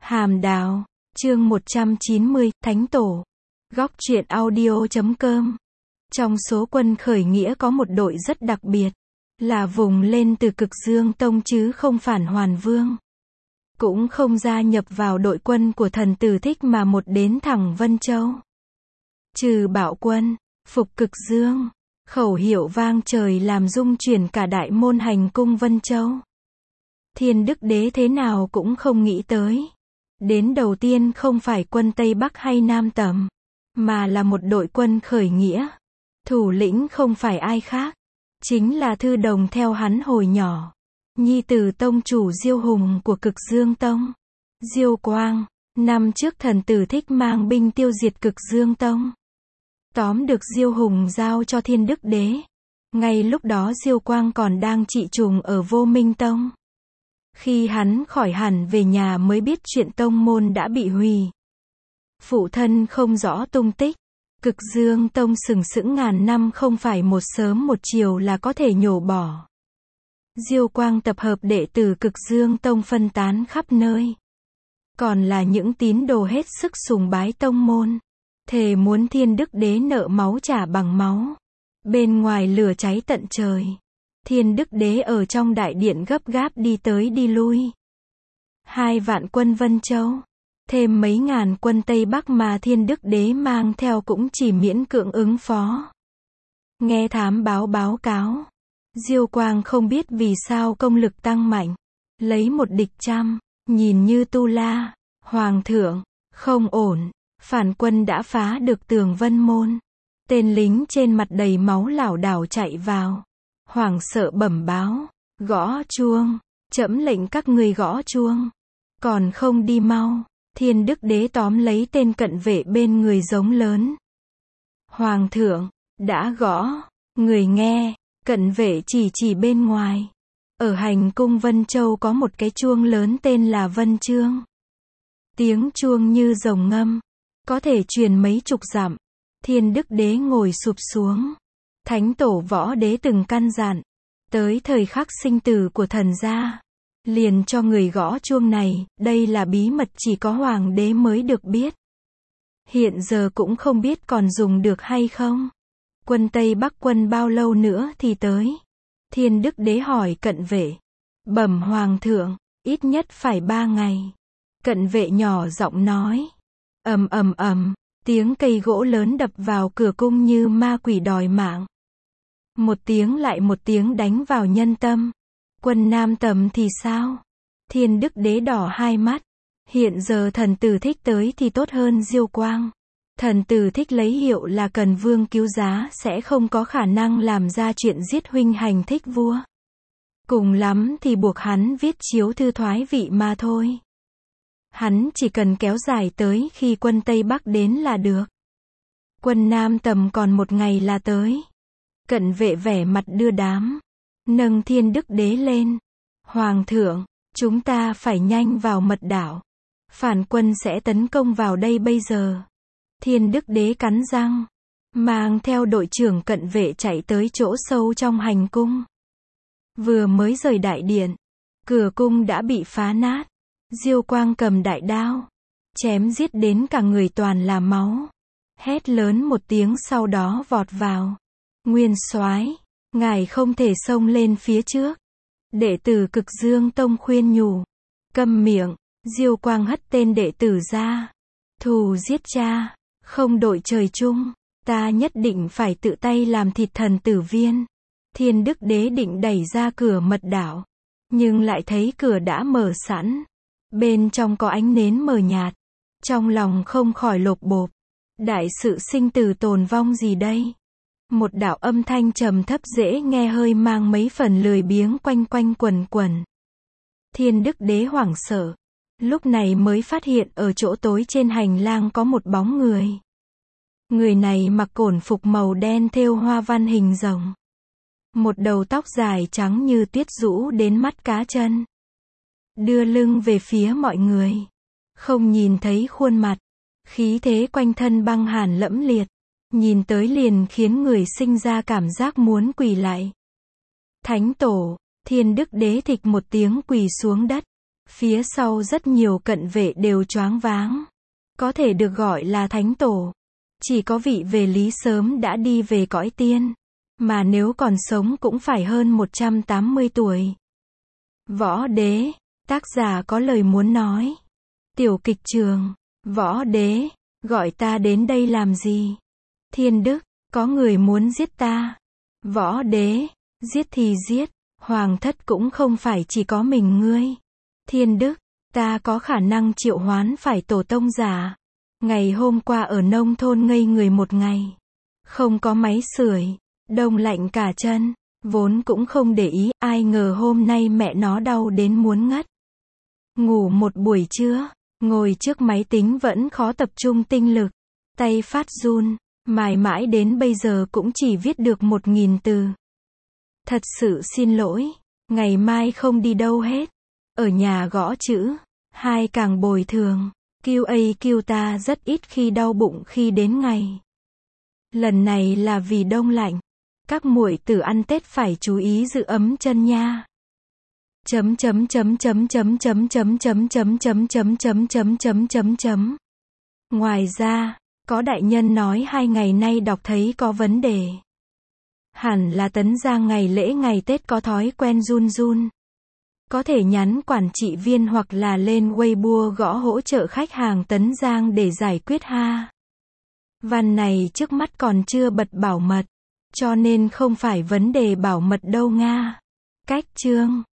Hàm Đào, chương 190, Thánh Tổ. Góc truyện audio.com. Trong số quân khởi nghĩa có một đội rất đặc biệt, là vùng lên từ Cực Dương Tông chứ không phản Hoàn Vương. Cũng không gia nhập vào đội quân của thần Tử Thích mà một đến thẳng Vân Châu. Trừ bạo quân, phục Cực Dương, khẩu hiệu vang trời làm rung chuyển cả đại môn hành cung Vân Châu. Thiên Đức Đế thế nào cũng không nghĩ tới. Đến đầu tiên không phải quân Tây Bắc hay Nam Tầm, mà là một đội quân khởi nghĩa. Thủ lĩnh không phải ai khác, chính là Thư Đồng theo hắn hồi nhỏ. Nhi tử tông chủ Diêu Hùng của Cực Dương Tông. Diêu Quang, năm trước thần Tử Thích mang binh tiêu diệt Cực Dương Tông. Tóm được Diêu Hùng giao cho Thiên Đức Đế. Ngay lúc đó Diêu Quang còn đang trị trùng ở Vô Minh Tông. Khi hắn khỏi hẳn về nhà mới biết chuyện tông môn đã bị hủy. Phụ thân không rõ tung tích. Cực Dương Tông sừng sững ngàn năm không phải một sớm một chiều là có thể nhổ bỏ. Diêu Quang tập hợp đệ tử Cực Dương Tông phân tán khắp nơi. Còn là những tín đồ hết sức sùng bái tông môn. Thề muốn Thiên Đức Đế nợ máu trả bằng máu. Bên ngoài lửa cháy tận trời. Thiên Đức Đế ở trong đại điện gấp gáp đi tới đi lui. 2 vạn quân Vân Châu. Thêm mấy ngàn quân Tây Bắc mà Thiên Đức Đế mang theo cũng chỉ miễn cưỡng ứng phó. Nghe thám báo cáo. Diêu Quang không biết vì sao công lực tăng mạnh. Lấy một địch trăm, nhìn như tu la. Hoàng thượng, không ổn. Phản quân đã phá được tường Vân Môn. Tên lính trên mặt đầy máu lảo đảo chạy vào. Hoảng sợ bẩm báo, gõ chuông, trẫm lệnh các ngươi gõ chuông. Còn không đi mau. Thiên Đức Đế tóm lấy tên cận vệ bên người giống lớn. Hoàng thượng, đã gõ, người nghe. Cận vệ chỉ bên ngoài. Ở hành cung Vân Châu có một cái chuông lớn tên là Vân Chương. Tiếng chuông như rồng ngâm, có thể truyền mấy chục dặm. Thiên Đức Đế ngồi sụp xuống. Thánh Tổ Võ Đế từng căn dặn, tới thời khắc sinh tử của thần gia, liền cho người gõ chuông này, đây là bí mật chỉ có Hoàng đế mới được biết. Hiện giờ cũng không biết còn dùng được hay không. Quân Tây Bắc quân bao lâu nữa thì tới? Thiên Đức Đế hỏi cận vệ. Bẩm Hoàng thượng, ít nhất phải 3 ngày. Cận vệ nhỏ giọng nói. Ầm, tiếng cây gỗ lớn đập vào cửa cung như ma quỷ đòi mạng. Một tiếng lại một tiếng đánh vào nhân tâm. Quân Nam Tầm thì sao? Thiên Đức Đế đỏ hai mắt. Hiện giờ thần Tử Thích tới thì tốt hơn Diêu Quang. Thần Tử Thích lấy hiệu là Cần Vương cứu giá sẽ không có khả năng làm ra chuyện giết huynh hành thích vua. Cùng lắm thì buộc hắn viết chiếu thư thoái vị mà thôi. Hắn chỉ cần kéo dài tới khi quân Tây Bắc đến là được. Quân Nam Tầm còn 1 ngày là tới. Cận vệ vẻ mặt đưa đám. Nâng Thiên Đức Đế lên. Hoàng thượng, chúng ta phải nhanh vào Mật Đảo. Phản quân sẽ tấn công vào đây bây giờ. Thiên Đức Đế cắn răng. Mang theo đội trưởng cận vệ chạy tới chỗ sâu trong hành cung. Vừa mới rời đại điện. Cửa cung đã bị phá nát. Diêu Quang cầm đại đao. Chém giết đến cả người toàn là máu. Hét lớn một tiếng sau đó vọt vào. Nguyên soái, ngài không thể xông lên phía trước. Đệ tử Cực Dương Tông khuyên nhủ. Câm miệng. Diêu Quang hất tên đệ tử ra. Thù giết cha, không đội trời chung. Ta nhất định phải tự tay làm thịt thần Tử Viên. Thiên Đức Đế định đẩy ra cửa Mật Đảo. Nhưng lại thấy cửa đã mở sẵn. Bên trong có ánh nến mờ nhạt. Trong lòng không khỏi lột bột. Đại sự sinh tử tồn vong gì đây? Một đạo âm thanh trầm thấp dễ nghe hơi mang mấy phần lười biếng quanh quẩn quẩn. Thiên Đức Đế hoảng sợ. Lúc này mới phát hiện ở chỗ tối trên hành lang có một bóng người. Người này mặc cổn phục màu đen thêu hoa văn hình rồng. Một đầu tóc dài trắng như tuyết rũ đến mắt cá chân. Đưa lưng về phía mọi người. Không nhìn thấy khuôn mặt. Khí thế quanh thân băng hàn lẫm liệt. Nhìn tới liền khiến người sinh ra cảm giác muốn quỳ lại. Thánh Tổ, Thiên Đức Đế thịch một tiếng quỳ xuống đất. Phía sau rất nhiều cận vệ đều choáng váng. Có thể được gọi là thánh tổ. Chỉ có vị về lý sớm đã đi về cõi tiên. Mà nếu còn sống cũng phải hơn 180 tuổi. Võ đế, tác giả có lời muốn nói. Tiểu kịch trường, võ đế, gọi ta đến đây làm gì? Thiên đức, có người muốn giết ta. Võ đế, giết thì giết, hoàng thất cũng không phải chỉ có mình ngươi. Thiên đức, ta có khả năng triệu hoán phải tổ tông giả. Ngày hôm qua ở nông thôn ngây người một ngày. Không có máy sưởi, đông lạnh cả chân, vốn cũng không để ý, ai ngờ hôm nay mẹ nó đau đến muốn ngất. Ngủ một buổi trưa, ngồi trước máy tính vẫn khó tập trung tinh lực, tay phát run, mãi mãi đến bây giờ cũng chỉ viết được 1000 từ. Thật sự xin lỗi, ngày mai không đi đâu hết, ở nhà gõ chữ, hai càng bồi thường, QA ta rất ít khi đau bụng khi đến ngày. Lần này là vì đông lạnh. Các muội tử ăn Tết phải chú ý giữ ấm chân nha. Ngoài ra, có đại nhân nói 2 ngày nay đọc thấy có vấn đề. Hẳn là Tấn Giang ngày lễ ngày Tết có thói quen run run. Có thể nhắn quản trị viên hoặc là lên Weibo gõ hỗ trợ khách hàng Tấn Giang để giải quyết ha. Văn này trước mắt còn chưa bật bảo mật, cho nên không phải vấn đề bảo mật đâu nga. Cách chương